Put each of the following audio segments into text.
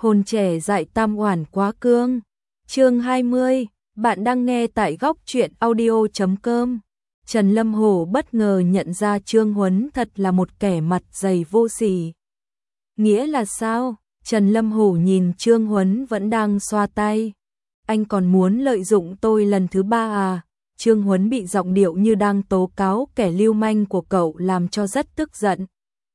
Hồn trẻ dại tam oản quá cương. Chương 20, bạn đang nghe tại góc truyện audio.com. Trần Lâm Hổ bất ngờ nhận ra Trương Huấn thật là một kẻ mặt dày vô sỉ. Nghĩa là sao? Trần Lâm Hổ nhìn Trương Huấn vẫn đang xoa tay. Anh còn muốn lợi dụng tôi lần thứ ba à? Trương Huấn bị giọng điệu như đang tố cáo kẻ lưu manh của cậu làm cho rất tức giận.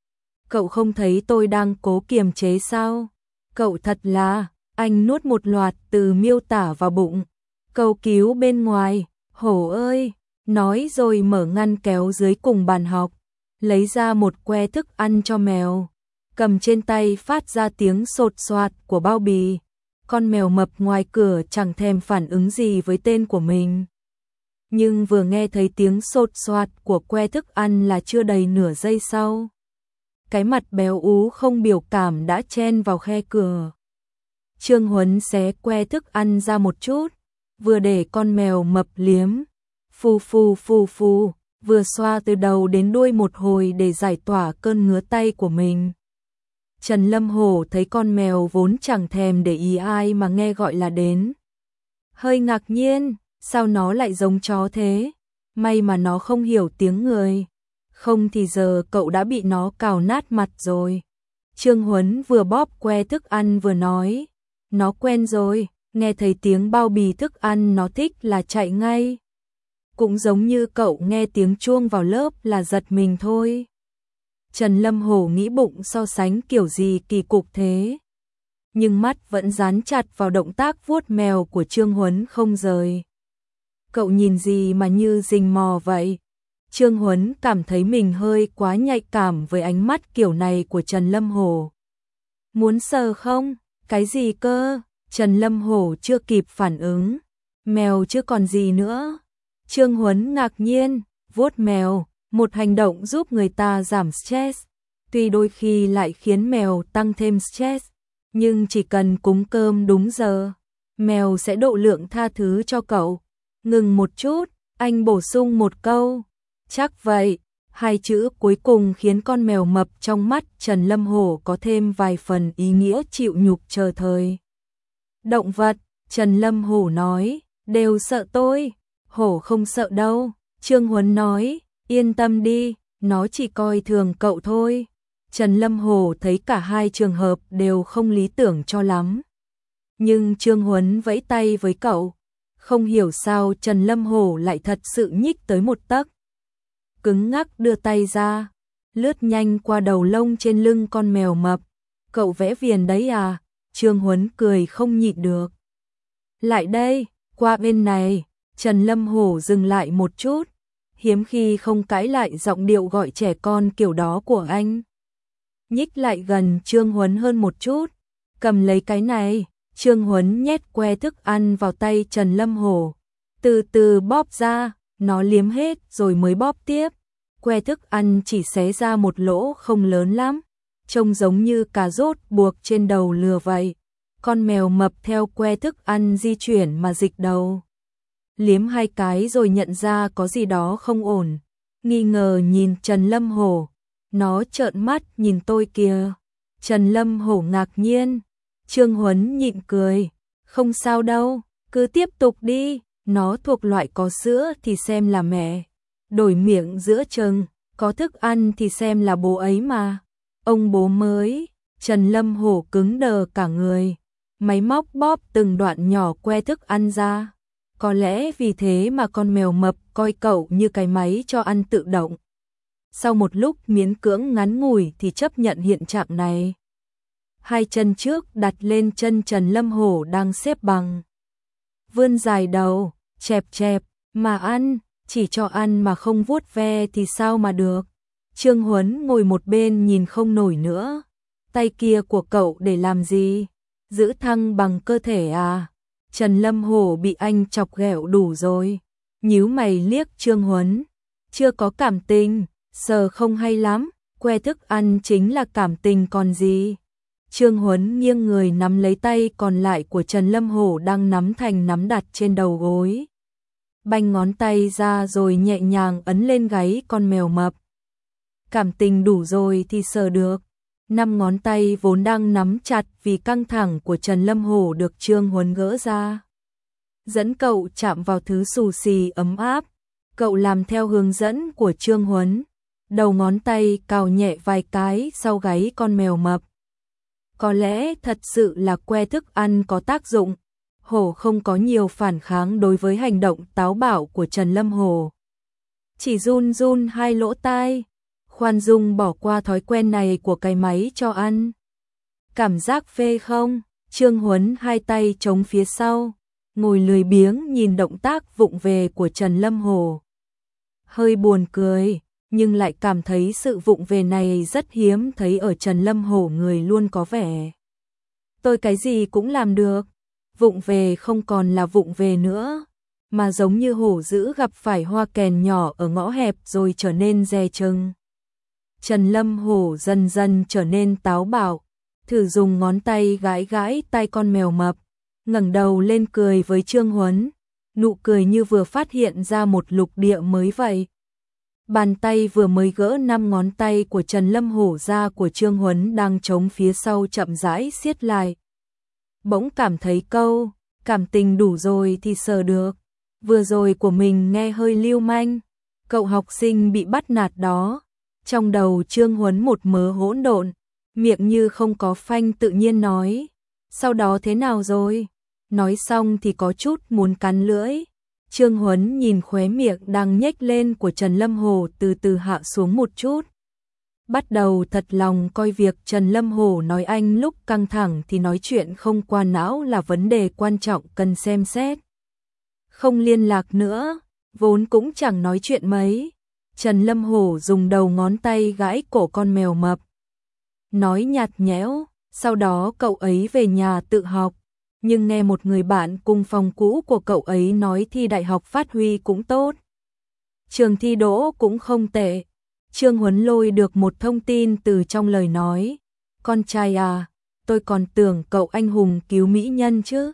Cậu không thấy tôi đang cố kiềm chế sao? Cậu thật là, anh nuốt một loạt từ miêu tả vào bụng. Cầu cứu bên ngoài, Hổ ơi, nói rồi mở ngăn kéo dưới cùng bàn học, lấy ra một que thức ăn cho mèo. Cầm trên tay phát ra tiếng sột soạt của bao bì. Con mèo mập ngoài cửa chẳng thèm phản ứng gì với tên của mình. Nhưng vừa nghe thấy tiếng sột soạt của que thức ăn là chưa đầy nửa giây sau. Cái mặt béo ú không biểu cảm đã chen vào khe cửa. Trương Huấn xé que thức ăn ra một chút, vừa để con mèo mập liếm. Phù phù phù phù, vừa xoa từ đầu đến đuôi một hồi để giải tỏa cơn ngứa tay của mình. Trần Lâm Hổ thấy con mèo vốn chẳng thèm để ý ai mà nghe gọi là đến. Hơi ngạc nhiên, sao nó lại giống chó thế? May mà nó không hiểu tiếng người. Không thì giờ cậu đã bị nó cào nát mặt rồi. Trương Huấn vừa bóp que thức ăn vừa nói. Nó quen rồi, nghe thấy tiếng bao bì thức ăn nó thích là chạy ngay. Cũng giống như cậu nghe tiếng chuông vào lớp là giật mình thôi. Trần Lâm Hổ nghĩ bụng so sánh kiểu gì kỳ cục thế. Nhưng mắt vẫn dán chặt vào động tác vuốt mèo của Trương Huấn không rời. Cậu nhìn gì mà như rình mò vậy? Trương Huấn cảm thấy mình hơi quá nhạy cảm với ánh mắt kiểu này của Trần Lâm Hổ. Muốn sờ không? Cái gì cơ? Trần Lâm Hổ chưa kịp phản ứng. Mèo chứ còn gì nữa? Trương Huấn ngạc nhiên, vuốt mèo, một hành động giúp người ta giảm stress. Tuy đôi khi lại khiến mèo tăng thêm stress, nhưng chỉ cần cúng cơm đúng giờ, mèo sẽ độ lượng tha thứ cho cậu. Ngừng một chút, anh bổ sung một câu. Chắc vậy, hai chữ cuối cùng khiến con mèo mập trong mắt Trần Lâm Hổ có thêm vài phần ý nghĩa chịu nhục chờ thời. Động vật, Trần Lâm Hổ nói, đều sợ tôi. Hổ không sợ đâu, Trương Huấn nói, yên tâm đi, nó chỉ coi thường cậu thôi. Trần Lâm Hổ thấy cả hai trường hợp đều không lý tưởng cho lắm. Nhưng Trương Huấn vẫy tay với cậu, không hiểu sao Trần Lâm Hổ lại thật sự nhích tới một tấc. Cứng ngắc đưa tay ra, lướt nhanh qua đầu lông trên lưng con mèo mập. Cậu vẽ viền đấy à? Trương Huấn cười không nhịn được. Lại đây, qua bên này. Trần Lâm Hổ dừng lại một chút, hiếm khi không cãi lại giọng điệu gọi trẻ con kiểu đó của anh. Nhích lại gần Trương Huấn hơn một chút, cầm lấy cái này. Trương Huấn nhét que thức ăn vào tay Trần Lâm Hổ, từ từ bóp ra, nó liếm hết rồi mới bóp tiếp. Que thức ăn chỉ xé ra một lỗ không lớn lắm, trông giống như cà rốt buộc trên đầu lừa vậy. Con mèo mập theo que thức ăn di chuyển mà dịch đầu. Liếm hai cái rồi nhận ra có gì đó không ổn, nghi ngờ nhìn Trần Lâm Hổ. Nó trợn mắt nhìn tôi kìa. Trần Lâm Hổ ngạc nhiên. Trương Huấn nhịn cười. Không sao đâu, cứ tiếp tục đi. Nó thuộc loại có sữa thì xem là mẹ, đổi miệng giữa chừng, có thức ăn thì xem là bố ấy mà. Ông bố mới. Trần Lâm Hổ cứng đờ cả người. Máy móc bóp từng đoạn nhỏ que thức ăn ra. Có lẽ vì thế mà con mèo mập coi cậu như cái máy cho ăn tự động. Sau một lúc miễn cưỡng ngắn ngủi thì chấp nhận hiện trạng này. Hai chân trước đặt lên chân Trần Lâm Hổ đang xếp bằng. Vươn dài đầu, chẹp chẹp, mà ăn, chỉ cho ăn mà không vuốt ve thì sao mà được. Trương Huấn ngồi một bên nhìn không nổi nữa. Tay kia của cậu để làm gì? Giữ thăng bằng cơ thể à? Trần Lâm Hổ bị anh chọc ghẹo đủ rồi. Nhíu mày liếc Trương Huấn. Chưa có cảm tình, sờ không hay lắm, que thức ăn chính là cảm tình còn gì. Trương Huấn nghiêng người nắm lấy tay còn lại của Trần Lâm Hổ đang nắm thành nắm đặt trên đầu gối. Banh ngón tay ra rồi nhẹ nhàng ấn lên gáy con mèo mập. Cảm tình đủ rồi thì sờ được. Năm ngón tay vốn đang nắm chặt vì căng thẳng của Trần Lâm Hổ được Trương Huấn gỡ ra. Dẫn cậu chạm vào thứ xù xì ấm áp. Cậu làm theo hướng dẫn của Trương Huấn. Đầu ngón tay cào nhẹ vài cái sau gáy con mèo mập. Có lẽ thật sự là que thức ăn có tác dụng. Hổ không có nhiều phản kháng đối với hành động táo bạo của Trần Lâm Hổ. Chỉ run run hai lỗ tai. Khoan dung bỏ qua thói quen này của cái máy cho ăn. Cảm giác phê không? Trương Huấn hai tay chống phía sau, ngồi lười biếng nhìn động tác vụng về của Trần Lâm Hổ. Hơi buồn cười, nhưng lại cảm thấy sự vụng về này rất hiếm thấy ở Trần Lâm Hổ, người luôn có vẻ tôi cái gì cũng làm được. Vụng về không còn là vụng về nữa, mà giống như hổ dữ gặp phải hoa kèn nhỏ ở ngõ hẹp rồi trở nên dè chừng. Trần Lâm Hổ dần dần trở nên táo bạo, thử dùng ngón tay gãi gãi tai con mèo mập, ngẩng đầu lên cười với Trương Huấn, nụ cười như vừa phát hiện ra một lục địa mới vậy. Bàn tay vừa mới gỡ 5 ngón tay của Trần Lâm Hổ ra của Trương Huấn đang chống phía sau chậm rãi siết lại. Bỗng cảm thấy câu, cảm tình đủ rồi thì sờ được. Vừa rồi của mình nghe hơi lưu manh, cậu học sinh bị bắt nạt đó. Trong đầu Trương Huấn một mớ hỗn độn, miệng như không có phanh tự nhiên nói. Sau đó thế nào rồi? Nói xong thì có chút muốn cắn lưỡi. Trương Huấn nhìn khóe miệng đang nhếch lên của Trần Lâm Hổ từ từ hạ xuống một chút. Bắt đầu thật lòng coi việc Trần Lâm Hổ nói anh lúc căng thẳng thì nói chuyện không qua não là vấn đề quan trọng cần xem xét. Không liên lạc nữa, vốn cũng chẳng nói chuyện mấy. Trần Lâm Hổ dùng đầu ngón tay gãi cổ con mèo mập. Nói nhạt nhẽo, sau đó cậu ấy về nhà tự học. Nhưng nghe một người bạn cùng phòng cũ của cậu ấy nói thi đại học phát huy cũng tốt. Trường thi đỗ cũng không tệ. Trương Huấn lôi được một thông tin từ trong lời nói. Con trai à, tôi còn tưởng cậu anh hùng cứu mỹ nhân chứ.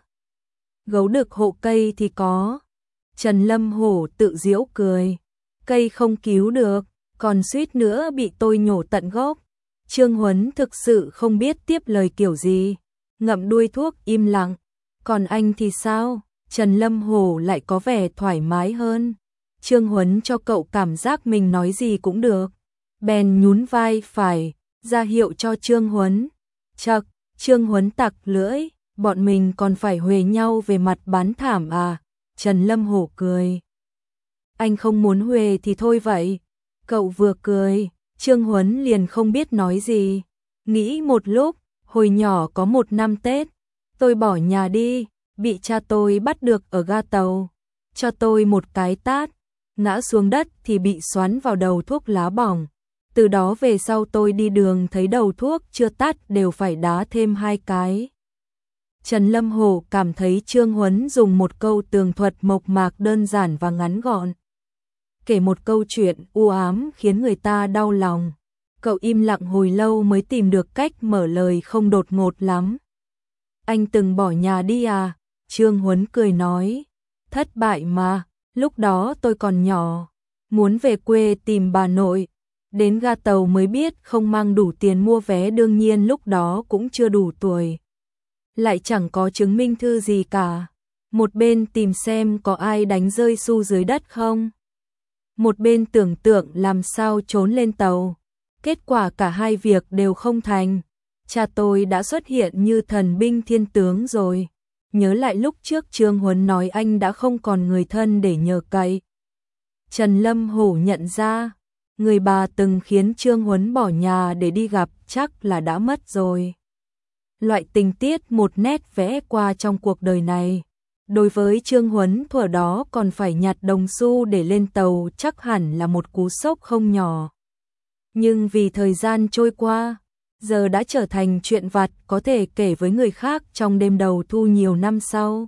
Gấu đực hộ cây thì có. Trần Lâm Hổ tự giễu cười. Cây không cứu được, còn suýt nữa bị tôi nhổ tận gốc. Trương Huấn thực sự không biết tiếp lời kiểu gì. Ngậm đuôi thuốc im lặng. Còn anh thì sao? Trần Lâm Hổ lại có vẻ thoải mái hơn. Trương Huấn cho cậu cảm giác mình nói gì cũng được. Bèn nhún vai phải, ra hiệu cho Trương Huấn. Chậc, Trương Huấn tặc lưỡi, bọn mình còn phải huề nhau về mặt bán thảm à? Trần Lâm Hổ cười. Anh không muốn huề thì thôi vậy. Cậu vừa cười, Trương Huấn liền không biết nói gì. Nghĩ một lúc, hồi nhỏ có một năm Tết, tôi bỏ nhà đi, bị cha tôi bắt được ở ga tàu. Cho tôi một cái tát, ngã xuống đất thì bị xoắn vào đầu thuốc lá bỏng. Từ đó về sau tôi đi đường thấy đầu thuốc chưa tắt đều phải đá thêm 2 cái. Trần Lâm Hổ cảm thấy Trương Huấn dùng một câu tường thuật mộc mạc đơn giản và ngắn gọn. Kể một câu chuyện u ám khiến người ta đau lòng. Cậu im lặng hồi lâu mới tìm được cách mở lời không đột ngột lắm. Anh từng bỏ nhà đi à? Trương Huấn cười nói. Thất bại mà, lúc đó tôi còn nhỏ. Muốn về quê tìm bà nội. Đến ga tàu mới biết không mang đủ tiền mua vé, đương nhiên lúc đó cũng chưa đủ tuổi. Lại chẳng có chứng minh thư gì cả. Một bên tìm xem có ai đánh rơi xu dưới đất không. Một bên tưởng tượng làm sao trốn lên tàu. Kết quả cả hai việc đều không thành. Cha tôi đã xuất hiện như thần binh thiên tướng rồi. Nhớ lại lúc trước Trương Huấn nói anh đã không còn người thân để nhờ cậy. Trần Lâm Hổ nhận ra, người bà từng khiến Trương Huấn bỏ nhà để đi gặp chắc là đã mất rồi. Loại tình tiết một nét vẽ qua trong cuộc đời này. Đối với Trương Huấn thuở đó còn phải nhặt đồng xu để lên tàu chắc hẳn là một cú sốc không nhỏ. Nhưng vì thời gian trôi qua, giờ đã trở thành chuyện vặt có thể kể với người khác trong đêm đầu thu nhiều năm sau.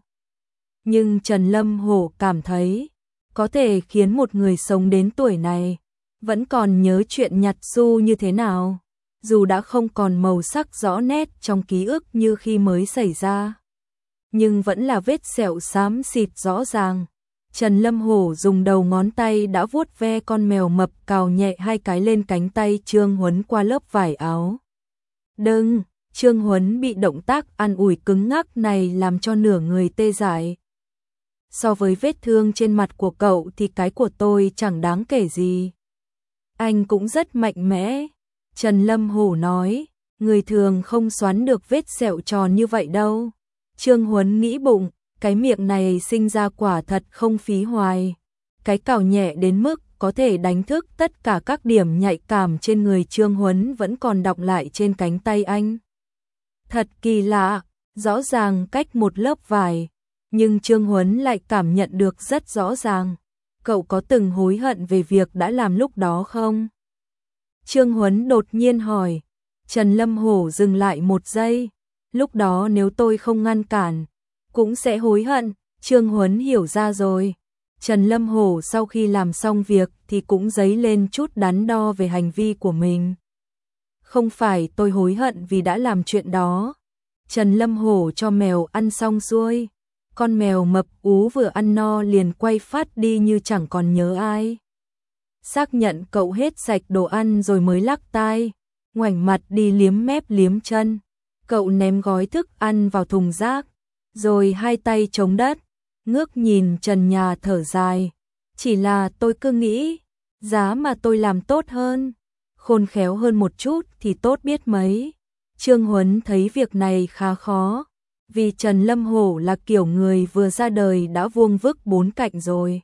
Nhưng Trần Lâm Hổ cảm thấy, có thể khiến một người sống đến tuổi này, vẫn còn nhớ chuyện nhặt xu như thế nào, dù đã không còn màu sắc rõ nét trong ký ức như khi mới xảy ra. Nhưng vẫn là vết sẹo xám xịt rõ ràng. Trần Lâm Hổ dùng đầu ngón tay đã vuốt ve con mèo mập, cào nhẹ 2 cái lên cánh tay Trương Huấn qua lớp vải áo. Đừng, Trương Huấn bị động tác an ủi cứng ngắc này làm cho nửa người tê dại. So với vết thương trên mặt của cậu thì cái của tôi chẳng đáng kể gì. Anh cũng rất mạnh mẽ. Trần Lâm Hổ nói, người thường không xoắn được vết sẹo tròn như vậy đâu. Trương Huấn nghĩ bụng, cái miệng này sinh ra quả thật không phí hoài. Cái cào nhẹ đến mức có thể đánh thức tất cả các điểm nhạy cảm trên người Trương Huấn vẫn còn đọng lại trên cánh tay anh. Thật kỳ lạ, rõ ràng cách một lớp vải, nhưng Trương Huấn lại cảm nhận được rất rõ ràng. Cậu có từng hối hận về việc đã làm lúc đó không? Trương Huấn đột nhiên hỏi. Trần Lâm Hổ dừng lại một giây. Lúc đó nếu tôi không ngăn cản, cũng sẽ hối hận. Trương Huấn hiểu ra rồi. Trần Lâm Hổ sau khi làm xong việc thì cũng dấy lên chút đắn đo về hành vi của mình. Không phải tôi hối hận vì đã làm chuyện đó. Trần Lâm Hổ cho mèo ăn xong xuôi. Con mèo mập ú vừa ăn no liền quay phát đi như chẳng còn nhớ ai. Xác nhận cậu hết sạch đồ ăn rồi mới lắc tai, ngoảnh mặt đi liếm mép liếm chân. Cậu ném gói thức ăn vào thùng rác, rồi hai tay chống đất, ngước nhìn trần nhà thở dài. Chỉ là tôi cứ nghĩ, giá mà tôi làm tốt hơn, khôn khéo hơn một chút thì tốt biết mấy. Trương Huấn thấy việc này khá khó, vì Trần Lâm Hổ là kiểu người vừa ra đời đã vuông vức bốn cạnh rồi.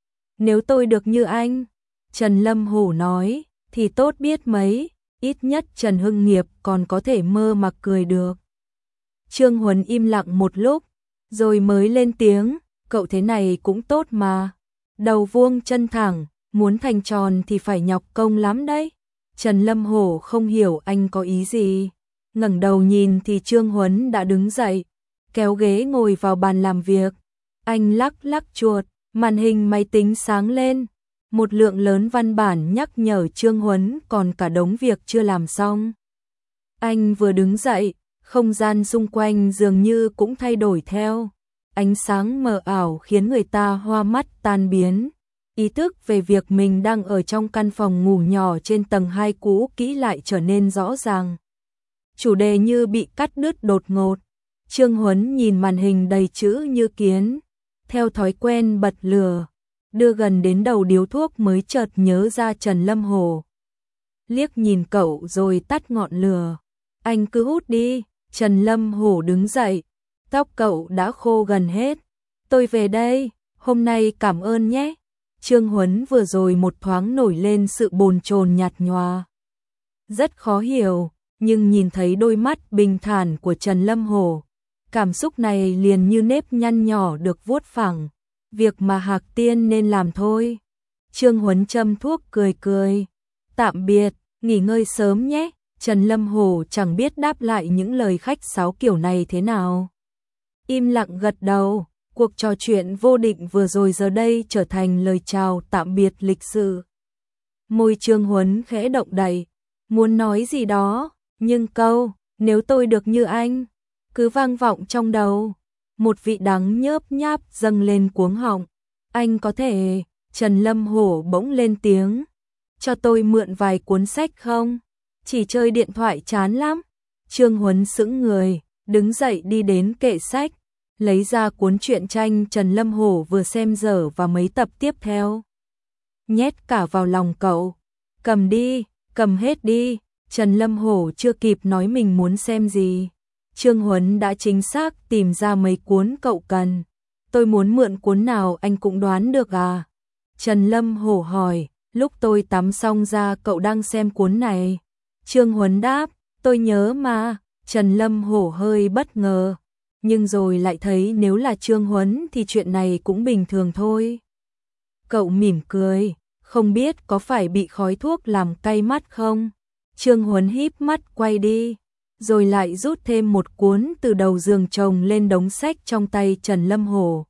Nếu tôi được như anh, Trần Lâm Hổ nói, thì tốt biết mấy, ít nhất Trần Hưng Nghiệp còn có thể mơ mà cười được. Trương Huấn im lặng một lúc, rồi mới lên tiếng, cậu thế này cũng tốt mà. Đầu vuông chân thẳng, muốn thành tròn thì phải nhọc công lắm đấy. Trần Lâm Hổ không hiểu anh có ý gì. Ngẩng đầu nhìn thì Trương Huấn đã đứng dậy, kéo ghế ngồi vào bàn làm việc. Anh lắc lắc chuột, màn hình máy tính sáng lên. Một lượng lớn văn bản nhắc nhở Trương Huấn còn cả đống việc chưa làm xong. Anh vừa đứng dậy, không gian xung quanh dường như cũng thay đổi theo. Ánh sáng mờ ảo khiến người ta hoa mắt tan biến. Ý thức về việc mình đang ở trong căn phòng ngủ nhỏ trên tầng 2 cũ kỹ lại trở nên rõ ràng. Chủ đề như bị cắt đứt đột ngột. Trương Huấn nhìn màn hình đầy chữ như kiến. Theo thói quen bật lửa, đưa gần đến đầu điếu thuốc mới chợt nhớ ra Trần Lâm Hổ. Liếc nhìn cậu rồi tắt ngọn lửa. Anh cứ hút đi. Trần Lâm Hổ đứng dậy. Tóc cậu đã khô gần hết. Tôi về đây, hôm nay cảm ơn nhé. Trương Huấn vừa rồi một thoáng nổi lên sự bồn chồn nhạt nhòa. Rất khó hiểu, nhưng nhìn thấy đôi mắt bình thản của Trần Lâm Hổ, cảm xúc này liền như nếp nhăn nhỏ được vuốt phẳng. Việc mà Hạc Tiên nên làm thôi. Trương Huấn châm thuốc cười cười. Tạm biệt, nghỉ ngơi sớm nhé. Trần Lâm Hổ chẳng biết đáp lại những lời khách sáo kiểu này thế nào. Im lặng gật đầu, cuộc trò chuyện vô định vừa rồi giờ đây trở thành lời chào tạm biệt lịch sự. Môi Trương Huấn khẽ động đậy, muốn nói gì đó, nhưng câu, nếu tôi được như anh, cứ vang vọng trong đầu. Một vị đắng nhớp nháp dâng lên cuống họng. Anh có thể, Trần Lâm Hổ bỗng lên tiếng, cho tôi mượn vài cuốn sách không? Chỉ chơi điện thoại chán lắm. Trương Huấn sững người, đứng dậy đi đến kệ sách, lấy ra cuốn truyện tranh Trần Lâm Hổ vừa xem dở và mấy tập tiếp theo. Nhét cả vào lòng cậu. Cầm đi, cầm hết đi. Trần Lâm Hổ chưa kịp nói mình muốn xem gì. Trương Huấn đã chính xác tìm ra mấy cuốn cậu cần. Tôi muốn mượn cuốn nào anh cũng đoán được à? Trần Lâm Hổ hỏi, lúc tôi tắm xong ra cậu đang xem cuốn này. Trương Huấn đáp, tôi nhớ mà. Trần Lâm Hổ hơi bất ngờ, nhưng rồi lại thấy nếu là Trương Huấn thì chuyện này cũng bình thường thôi. Cậu mỉm cười, không biết có phải bị khói thuốc làm cay mắt không? Trương Huấn híp mắt quay đi, rồi lại rút thêm một cuốn từ đầu giường chồng lên đống sách trong tay Trần Lâm Hổ.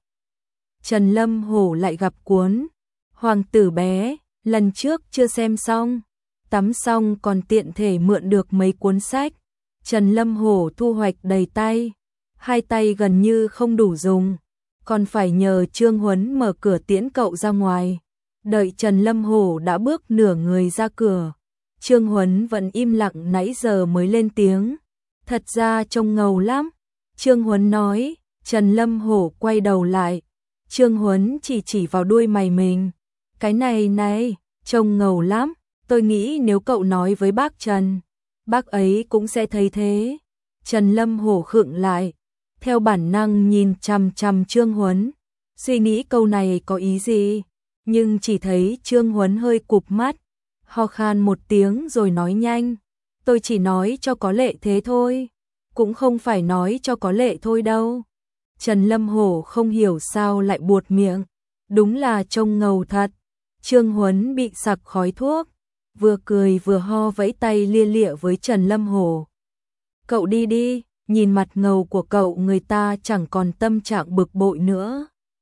Trần Lâm Hổ lại gặp cuốn Hoàng tử bé, lần trước chưa xem xong. Tắm xong còn tiện thể mượn được mấy cuốn sách. Trần Lâm Hổ thu hoạch đầy tay, hai tay gần như không đủ dùng, còn phải nhờ Trương Huấn mở cửa tiễn cậu ra ngoài. Đợi Trần Lâm Hổ đã bước nửa người ra cửa, Trương Huấn vẫn im lặng nãy giờ mới lên tiếng. Thật ra trông ngầu lắm. Trương Huấn nói. Trần Lâm Hổ quay đầu lại. Trương Huấn chỉ vào đuôi mày mình. Cái này, trông ngầu lắm. Tôi nghĩ nếu cậu nói với bác Trần, bác ấy cũng sẽ thấy thế. Trần Lâm Hổ khựng lại, theo bản năng nhìn chằm chằm Trương Huấn, suy nghĩ câu này có ý gì, nhưng chỉ thấy Trương Huấn hơi cụp mắt, ho khan một tiếng rồi nói nhanh. Tôi chỉ nói cho có lệ thế thôi, cũng không phải nói cho có lệ thôi đâu. Trần Lâm Hổ không hiểu sao lại buột miệng, đúng là trông ngầu thật. Trương Huấn bị sặc khói thuốc, vừa cười vừa ho vẫy tay lia lịa với Trần Lâm Hổ. Cậu đi đi, nhìn mặt ngầu của cậu người ta chẳng còn tâm trạng bực bội nữa.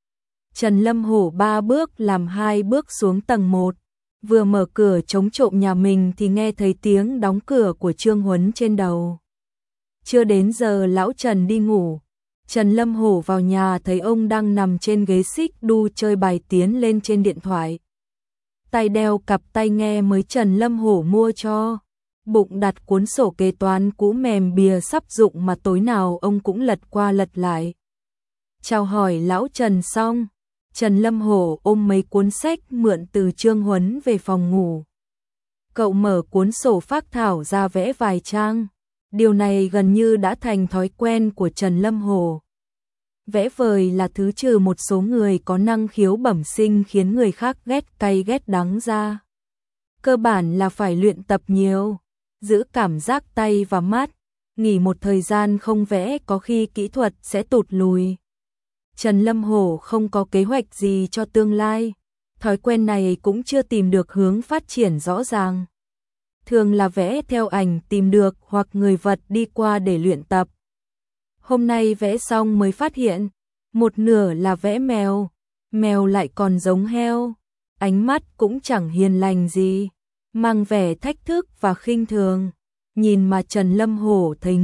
Trần Lâm Hổ 3 bước làm 2 bước xuống tầng 1, vừa mở cửa chống trộm nhà mình thì nghe thấy tiếng đóng cửa của Trương Huấn trên đầu. Chưa đến giờ lão Trần đi ngủ, Trần Lâm Hổ vào nhà thấy ông đang nằm trên ghế xích đu chơi bài tiến lên trên điện thoại. Tay đeo cặp tai nghe mới Trần Lâm Hổ mua cho, bụng đặt cuốn sổ kế toán cũ mềm bìa sắp rụng mà tối nào ông cũng lật qua lật lại. Chào hỏi lão Trần xong, Trần Lâm Hổ ôm mấy cuốn sách mượn từ Trương Huấn về phòng ngủ. Cậu mở cuốn sổ phác thảo ra vẽ vài trang, điều này gần như đã thành thói quen của Trần Lâm Hổ. Vẽ vời là thứ trừ một số người có năng khiếu bẩm sinh khiến người khác ghét cay ghét đắng ra. Cơ bản là phải luyện tập nhiều, giữ cảm giác tay và mắt, nghỉ một thời gian không vẽ có khi kỹ thuật sẽ tụt lùi. Trần Lâm Hổ không có kế hoạch gì cho tương lai, thói quen này cũng chưa tìm được hướng phát triển rõ ràng. Thường là vẽ theo ảnh tìm được hoặc người vật đi qua để luyện tập. Hôm nay vẽ xong mới phát hiện, một nửa là vẽ mèo, mèo lại còn giống heo, ánh mắt cũng chẳng hiền lành gì, mang vẻ thách thức và khinh thường. Nhìn mà Trần Lâm Hổ thấy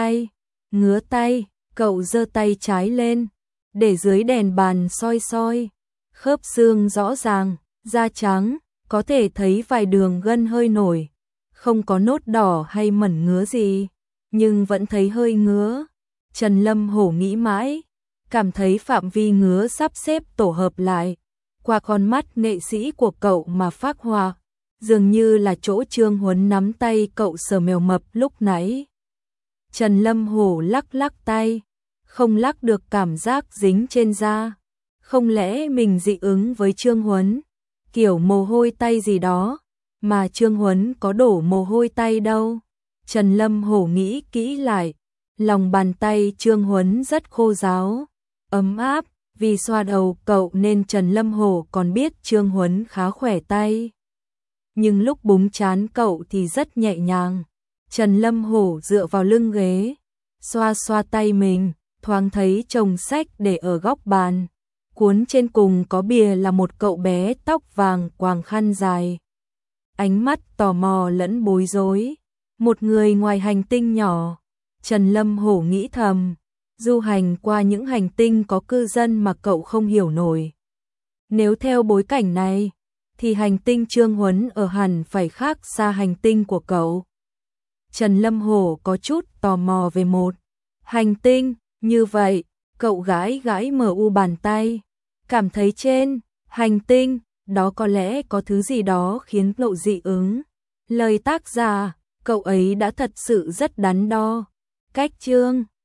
ngứa tay, cậu giơ tay trái lên, để dưới đèn bàn soi, khớp xương rõ ràng, da trắng, có thể thấy vài đường gân hơi nổi, không có nốt đỏ hay mẩn ngứa gì, nhưng vẫn thấy hơi ngứa. Trần Lâm Hổ nghĩ mãi, cảm thấy phạm vi ngứa sắp xếp tổ hợp lại, qua con mắt nghệ sĩ của cậu mà phác họa, dường như là chỗ Trương Huấn nắm tay cậu sờ mèo mập lúc nãy. Trần Lâm Hổ lắc tay, không lắc được cảm giác dính trên da, không lẽ mình dị ứng với Trương Huấn, kiểu mồ hôi tay gì đó, mà Trương Huấn có đổ mồ hôi tay đâu. Trần Lâm Hổ nghĩ kỹ lại, lòng bàn tay Trương Huấn rất khô ráo, ấm áp, vì xoa đầu cậu nên Trần Lâm Hổ còn biết Trương Huấn khá khỏe tay. Nhưng lúc búng trán cậu thì rất nhẹ nhàng. Trần Lâm Hổ dựa vào lưng ghế, xoa tay mình, thoáng thấy chồng sách để ở góc bàn. Cuốn trên cùng có bìa là một cậu bé tóc vàng quàng khăn dài. Ánh mắt tò mò lẫn bối rối. Một người ngoài hành tinh nhỏ. Trần Lâm Hổ nghĩ thầm, du hành qua những hành tinh có cư dân mà cậu không hiểu nổi. Nếu theo bối cảnh này, thì hành tinh Trương Huấn ở hẳn phải khác xa hành tinh của cậu. Trần Lâm Hổ có chút tò mò về một hành tinh như vậy, cậu gãi mu bàn tay, cảm thấy trên hành tinh đó có lẽ có thứ gì đó khiến cậu dị ứng. Lời tác giả, cậu ấy đã thật sự rất đắn đo. Cách Trương